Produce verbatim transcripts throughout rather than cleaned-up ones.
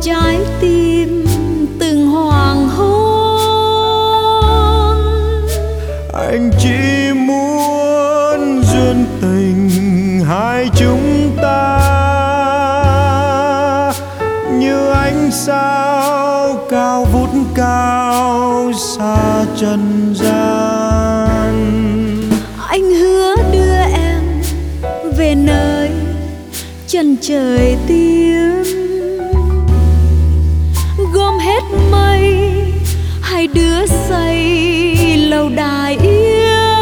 trái tim từng hoàng hôn. Anh chỉ muốn duyên tình hai chúng ta như ánh sao cao vút cao xa trần gian. Anh hứa đưa em về nơi chân trời tím, gom hết mây hai đứa xây lâu đài yêu.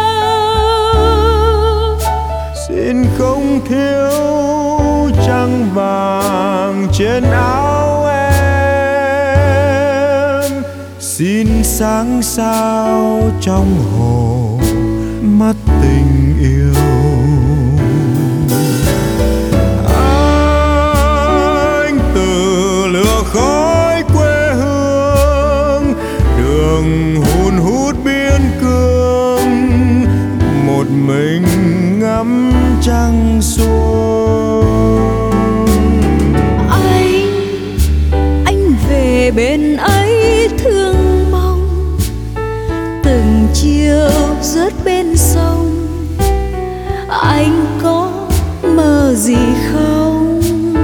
Xin không thiếu trăng vàng trên áo em, xin sáng sao trong hồ mắt tình yêu. Anh từ lửa khói quê hương, đường hun hút biên cương, một mình ngắm trăng xuống. Anh, anh về bên ấy thương mong, từng chiều rớt bên sông. Anh có mơ gì không?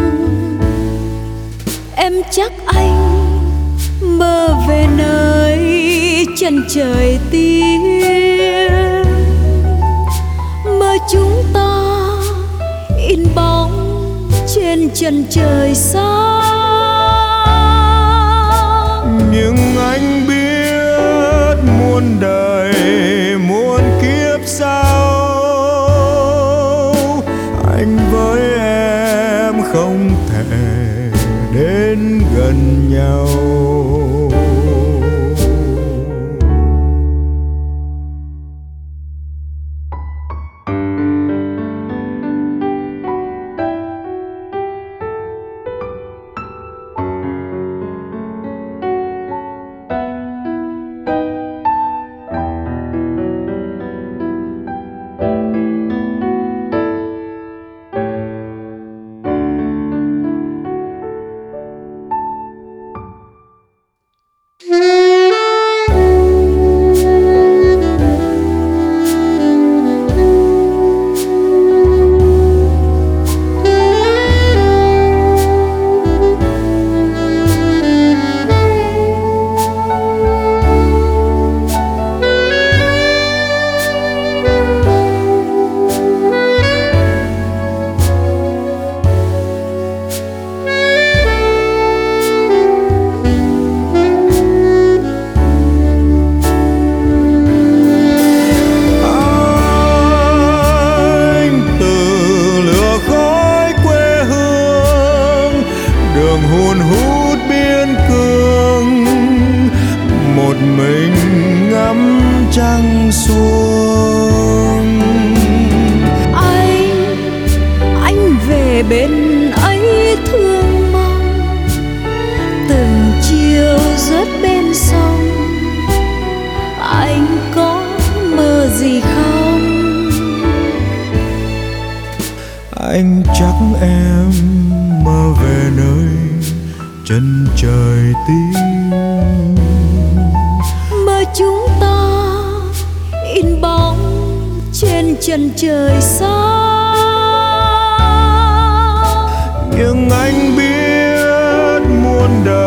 Em chắc anh mơ về nơi chân trời tím, mơ chúng ta in bóng trên chân trời xa. Nhưng anh biết muôn đời muôn kiếp sau, anh với em không thể đến gần nhau. Hồn hút biên cương, một mình ngắm trăng xuống. Anh, anh về bên ấy thương mong, từng chiều rớt bên sông. Anh có mơ gì không? Anh chắc em mơ về nơi chân trời tím, mơ chúng ta in bóng trên chân trời xa. Nhưng anh biết muôn đời